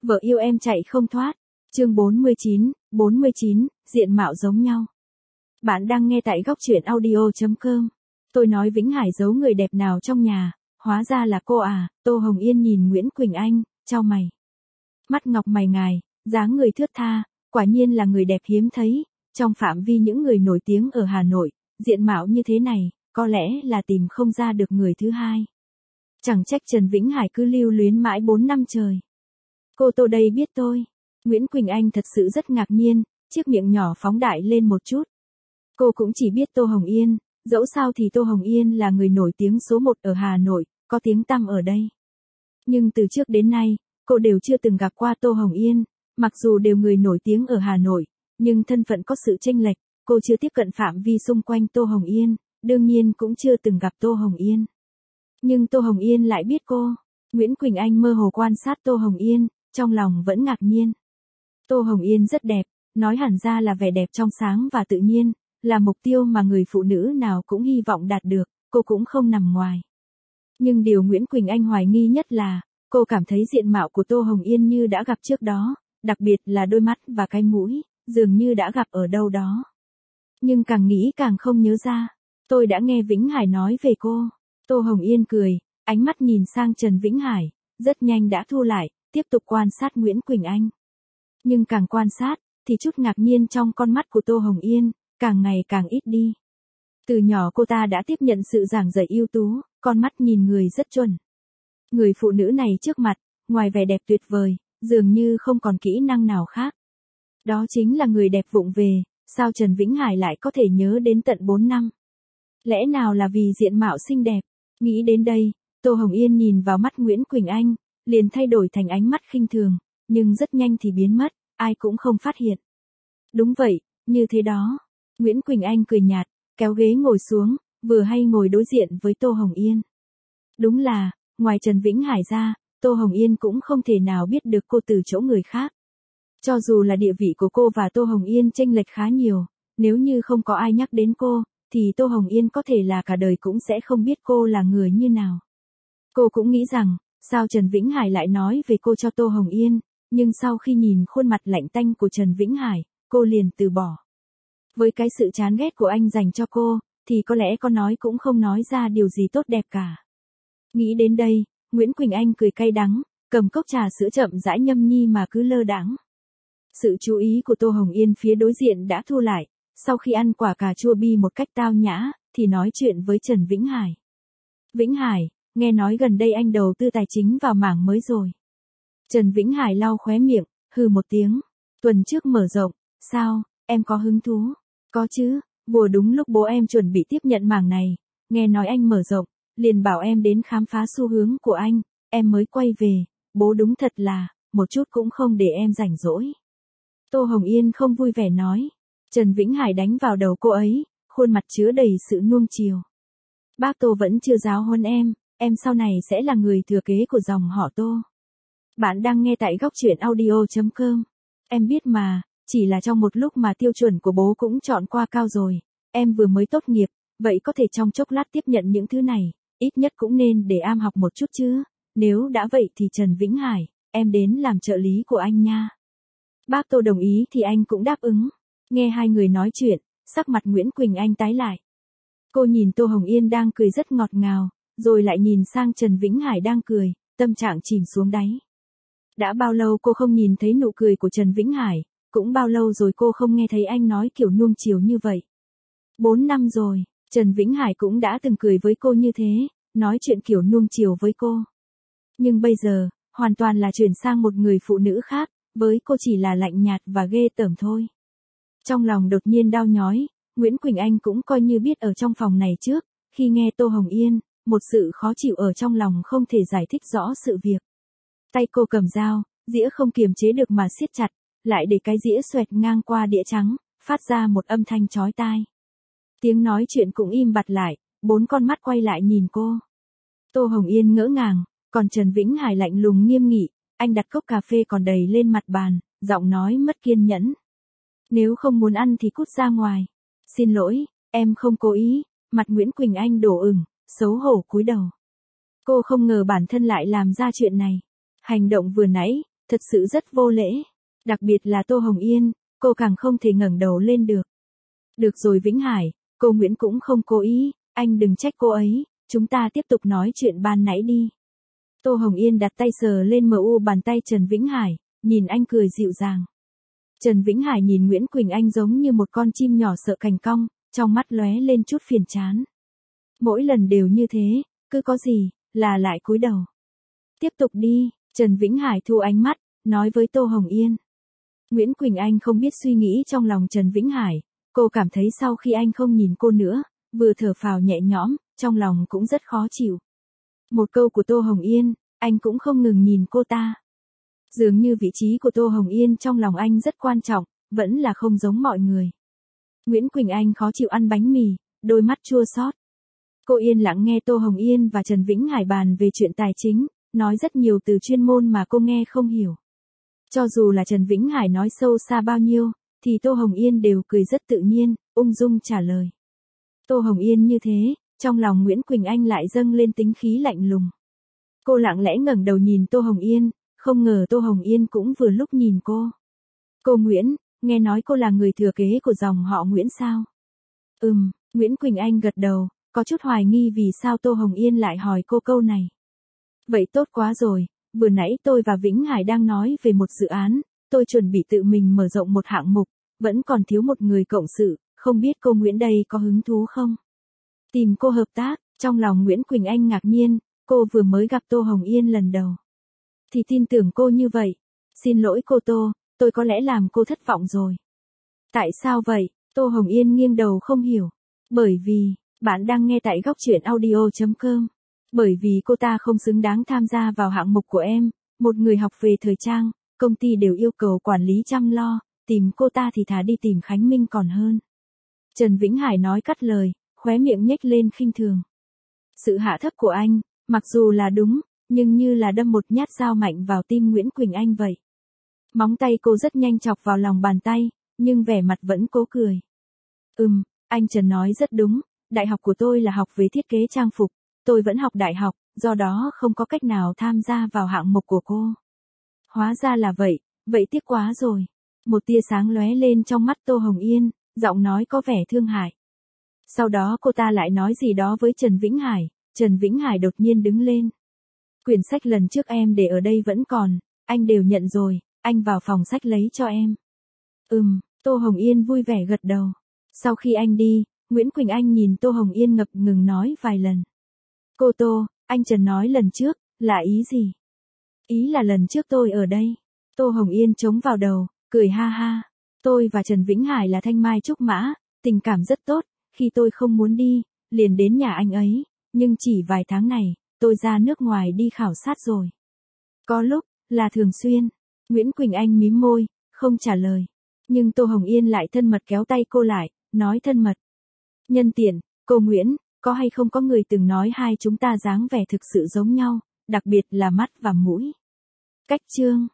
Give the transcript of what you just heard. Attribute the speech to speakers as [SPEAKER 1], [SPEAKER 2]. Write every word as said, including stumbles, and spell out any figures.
[SPEAKER 1] Vợ yêu em chạy không thoát. Chương bốn mươi chín, bốn mươi chín, diện mạo giống nhau. Bạn đang nghe tại góc truyện audio chấm com. Tôi nói Vĩnh Hải giấu người đẹp nào trong nhà, hóa ra là cô à. Tô Hồng Yên nhìn Nguyễn Quỳnh Anh, chau mày. Mắt ngọc mày ngài, dáng người thướt tha, quả nhiên là người đẹp hiếm thấy. Trong phạm vi những người nổi tiếng ở Hà Nội, diện mạo như thế này, có lẽ là tìm không ra được người thứ hai. Chẳng trách Trần Vĩnh Hải cứ lưu luyến mãi bốn năm trời. Cô Tô đây biết tôi. Nguyễn Quỳnh Anh thật sự rất ngạc nhiên, chiếc miệng nhỏ phóng đại lên một chút. Cô cũng chỉ biết Tô Hồng Yên, dẫu sao thì Tô Hồng Yên là người nổi tiếng số một ở Hà Nội, có tiếng tăm ở đây. Nhưng từ trước đến nay, cô đều chưa từng gặp qua Tô Hồng Yên, mặc dù đều người nổi tiếng ở Hà Nội, nhưng thân phận có sự chênh lệch, cô chưa tiếp cận phạm vi xung quanh Tô Hồng Yên, đương nhiên cũng chưa từng gặp Tô Hồng Yên. Nhưng Tô Hồng Yên lại biết cô. Nguyễn Quỳnh Anh mơ hồ quan sát Tô Hồng Yên, trong lòng vẫn ngạc nhiên. Tô Hồng Yên rất đẹp, nói hẳn ra là vẻ đẹp trong sáng và tự nhiên, là mục tiêu mà người phụ nữ nào cũng hy vọng đạt được, cô cũng không nằm ngoài. Nhưng điều Nguyễn Quỳnh Anh hoài nghi nhất là, cô cảm thấy diện mạo của Tô Hồng Yên như đã gặp trước đó, đặc biệt là đôi mắt và cái mũi, dường như đã gặp ở đâu đó. Nhưng càng nghĩ càng không nhớ ra. Tôi đã nghe Vĩnh Hải nói về cô. Tô Hồng Yên cười, ánh mắt nhìn sang Trần Vĩnh Hải, rất nhanh đã thu lại, tiếp tục quan sát Nguyễn Quỳnh Anh. Nhưng càng quan sát, thì chút ngạc nhiên trong con mắt của Tô Hồng Yên, càng ngày càng ít đi. Từ nhỏ cô ta đã tiếp nhận sự giảng dạy ưu tú, con mắt nhìn người rất chuẩn. Người phụ nữ này trước mặt, ngoài vẻ đẹp tuyệt vời, dường như không còn kỹ năng nào khác. Đó chính là người đẹp vụng về, sao Trần Vĩnh Hải lại có thể nhớ đến tận bốn năm? Lẽ nào là vì diện mạo xinh đẹp? Nghĩ đến đây, Tô Hồng Yên nhìn vào mắt Nguyễn Quỳnh Anh, liền thay đổi thành ánh mắt khinh thường, nhưng rất nhanh thì biến mất, ai cũng không phát hiện. Đúng vậy, như thế đó. Nguyễn Quỳnh Anh cười nhạt, kéo ghế ngồi xuống, vừa hay ngồi đối diện với Tô Hồng Yên. Đúng là, ngoài Trần Vĩnh Hải ra, Tô Hồng Yên cũng không thể nào biết được cô từ chỗ người khác. Cho dù là địa vị của cô và Tô Hồng Yên chênh lệch khá nhiều, nếu như không có ai nhắc đến cô, thì Tô Hồng Yên có thể là cả đời cũng sẽ không biết cô là người như nào. Cô cũng nghĩ rằng, sao Trần Vĩnh Hải lại nói về cô cho Tô Hồng Yên, nhưng sau khi nhìn khuôn mặt lạnh tanh của Trần Vĩnh Hải, cô liền từ bỏ. Với cái sự chán ghét của anh dành cho cô, thì có lẽ có nói cũng không nói ra điều gì tốt đẹp cả. Nghĩ đến đây, Nguyễn Quỳnh Anh cười cay đắng, cầm cốc trà sữa chậm rãi nhâm nhi mà cứ lơ đãng. Sự chú ý của Tô Hồng Yên phía đối diện đã thu lại, sau khi ăn quả cà chua bi một cách tao nhã, thì nói chuyện với Trần Vĩnh Hải. Vĩnh Hải, nghe nói gần đây anh đầu tư tài chính vào mảng mới rồi. Trần Vĩnh Hải lau khóe miệng, hừ một tiếng. Tuần trước mở rộng, sao, em có hứng thú? Có chứ, vừa đúng lúc bố em chuẩn bị tiếp nhận mảng này, nghe nói anh mở rộng, liền bảo em đến khám phá xu hướng của anh, em mới quay về, bố đúng thật là, một chút cũng không để em rảnh rỗi. Tô Hồng Yên không vui vẻ nói. Trần Vĩnh Hải đánh vào đầu cô ấy, khuôn mặt chứa đầy sự nuông chiều. Bác Tô vẫn chưa giáo huấn em, em sau này sẽ là người thừa kế của dòng họ Tô. Bạn đang nghe tại góc truyện audio chấm com. Em biết mà, chỉ là trong một lúc mà tiêu chuẩn của bố cũng chọn qua cao rồi, em vừa mới tốt nghiệp, vậy có thể trong chốc lát tiếp nhận những thứ này, ít nhất cũng nên để am học một chút chứ, nếu đã vậy thì Trần Vĩnh Hải, em đến làm trợ lý của anh nha. Bác Tô đồng ý thì anh cũng đáp ứng. Nghe hai người nói chuyện, sắc mặt Nguyễn Quỳnh Anh tái lại. Cô nhìn Tô Hồng Yên đang cười rất ngọt ngào, rồi lại nhìn sang Trần Vĩnh Hải đang cười, tâm trạng chìm xuống đáy. Đã bao lâu cô không nhìn thấy nụ cười của Trần Vĩnh Hải, cũng bao lâu rồi cô không nghe thấy anh nói kiểu nuông chiều như vậy. Bốn năm rồi, Trần Vĩnh Hải cũng đã từng cười với cô như thế, nói chuyện kiểu nuông chiều với cô. Nhưng bây giờ, hoàn toàn là chuyển sang một người phụ nữ khác, với cô chỉ là lạnh nhạt và ghê tởm thôi. Trong lòng đột nhiên đau nhói, Nguyễn Quỳnh Anh cũng coi như biết ở trong phòng này trước, khi nghe Tô Hồng Yên, một sự khó chịu ở trong lòng không thể giải thích rõ sự việc. Tay cô cầm dao, dĩa không kiềm chế được mà siết chặt, lại để cái dĩa xoẹt ngang qua đĩa trắng, phát ra một âm thanh chói tai. Tiếng nói chuyện cũng im bặt lại, bốn con mắt quay lại nhìn cô. Tô Hồng Yên ngỡ ngàng, còn Trần Vĩnh Hải lạnh lùng nghiêm nghị, anh đặt cốc cà phê còn đầy lên mặt bàn, giọng nói mất kiên nhẫn. Nếu không muốn ăn thì cút ra ngoài. Xin lỗi, em không cố ý. Mặt Nguyễn Quỳnh Anh đỏ ửng, xấu hổ cúi đầu. Cô không ngờ bản thân lại làm ra chuyện này. Hành động vừa nãy, thật sự rất vô lễ. Đặc biệt là Tô Hồng Yên, cô càng không thể ngẩng đầu lên được. Được rồi Vĩnh Hải, cô Nguyễn cũng không cố ý, anh đừng trách cô ấy, chúng ta tiếp tục nói chuyện ban nãy đi. Tô Hồng Yên đặt tay sờ lên mờ u bàn tay Trần Vĩnh Hải, nhìn anh cười dịu dàng. Trần Vĩnh Hải nhìn Nguyễn Quỳnh Anh giống như một con chim nhỏ sợ cành cong, trong mắt lóe lên chút phiền chán. Mỗi lần đều như thế, cứ có gì, là lại cúi đầu. Tiếp tục đi, Trần Vĩnh Hải thu ánh mắt, nói với Tô Hồng Yên. Nguyễn Quỳnh Anh không biết suy nghĩ trong lòng Trần Vĩnh Hải, cô cảm thấy sau khi anh không nhìn cô nữa, vừa thở phào nhẹ nhõm, trong lòng cũng rất khó chịu. Một câu của Tô Hồng Yên, anh cũng không ngừng nhìn cô ta. Dường như vị trí của Tô Hồng Yên trong lòng anh rất quan trọng, vẫn là không giống mọi người. Nguyễn Quỳnh Anh khó chịu ăn bánh mì, đôi mắt chua xót. Cô yên lặng nghe Tô Hồng Yên và Trần Vĩnh Hải bàn về chuyện tài chính, nói rất nhiều từ chuyên môn mà cô nghe không hiểu. Cho dù là Trần Vĩnh Hải nói sâu xa bao nhiêu, thì Tô Hồng Yên đều cười rất tự nhiên, ung dung trả lời. Tô Hồng Yên như thế, trong lòng Nguyễn Quỳnh Anh lại dâng lên tính khí lạnh lùng. Cô lặng lẽ ngẩng đầu nhìn Tô Hồng Yên, không ngờ Tô Hồng Yên cũng vừa lúc nhìn cô. Cô Nguyễn, nghe nói cô là người thừa kế của dòng họ Nguyễn sao? Ừm, Nguyễn Quỳnh Anh gật đầu, có chút hoài nghi vì sao Tô Hồng Yên lại hỏi cô câu này. Vậy tốt quá rồi, vừa nãy tôi và Vĩnh Hải đang nói về một dự án, tôi chuẩn bị tự mình mở rộng một hạng mục, vẫn còn thiếu một người cộng sự, không biết cô Nguyễn đây có hứng thú không? Tìm cô hợp tác, trong lòng Nguyễn Quỳnh Anh ngạc nhiên, cô vừa mới gặp Tô Hồng Yên lần đầu. Thì tin tưởng cô như vậy. Xin lỗi cô Tô, tôi có lẽ làm cô thất vọng rồi. Tại sao vậy? Tô Hồng Yên nghiêng đầu không hiểu. Bởi vì, bạn đang nghe tại góc truyện audio chấm com. Bởi vì cô ta không xứng đáng tham gia vào hạng mục của em, một người học về thời trang, công ty đều yêu cầu quản lý chăm lo, tìm cô ta thì thà đi tìm Khánh Minh còn hơn. Trần Vĩnh Hải nói cắt lời, khóe miệng nhếch lên khinh thường. Sự hạ thấp của anh, mặc dù là đúng, nhưng như là đâm một nhát dao mạnh vào tim Nguyễn Quỳnh Anh vậy. Móng tay cô rất nhanh chọc vào lòng bàn tay, nhưng vẻ mặt vẫn cố cười. Ừm, anh Trần nói rất đúng, đại học của tôi là học về thiết kế trang phục, tôi vẫn học đại học, do đó không có cách nào tham gia vào hạng mục của cô. Hóa ra là vậy, vậy tiếc quá rồi. Một tia sáng lóe lên trong mắt Tô Hồng Yên, giọng nói có vẻ thương hại. Sau đó cô ta lại nói gì đó với Trần Vĩnh Hải, Trần Vĩnh Hải đột nhiên đứng lên. Quyển sách lần trước em để ở đây vẫn còn, anh đều nhận rồi, anh vào phòng sách lấy cho em. Ừm, Tô Hồng Yên vui vẻ gật đầu. Sau khi anh đi, Nguyễn Quỳnh Anh nhìn Tô Hồng Yên ngập ngừng nói vài lần. Cô Tô, anh Trần nói lần trước, là ý gì? Ý là lần trước tôi ở đây. Tô Hồng Yên chống vào đầu, cười ha ha. Tôi và Trần Vĩnh Hải là thanh mai trúc mã, tình cảm rất tốt, khi tôi không muốn đi, liền đến nhà anh ấy, nhưng chỉ vài tháng này, tôi ra nước ngoài đi khảo sát rồi. Có lúc, là thường xuyên. Nguyễn Quỳnh Anh mím môi, không trả lời. Nhưng Tô Hồng Yên lại thân mật kéo tay cô lại, nói thân mật. Nhân tiện, cô Nguyễn, có hay không có người từng nói hai chúng ta dáng vẻ thực sự giống nhau, đặc biệt là mắt và mũi. Cách chương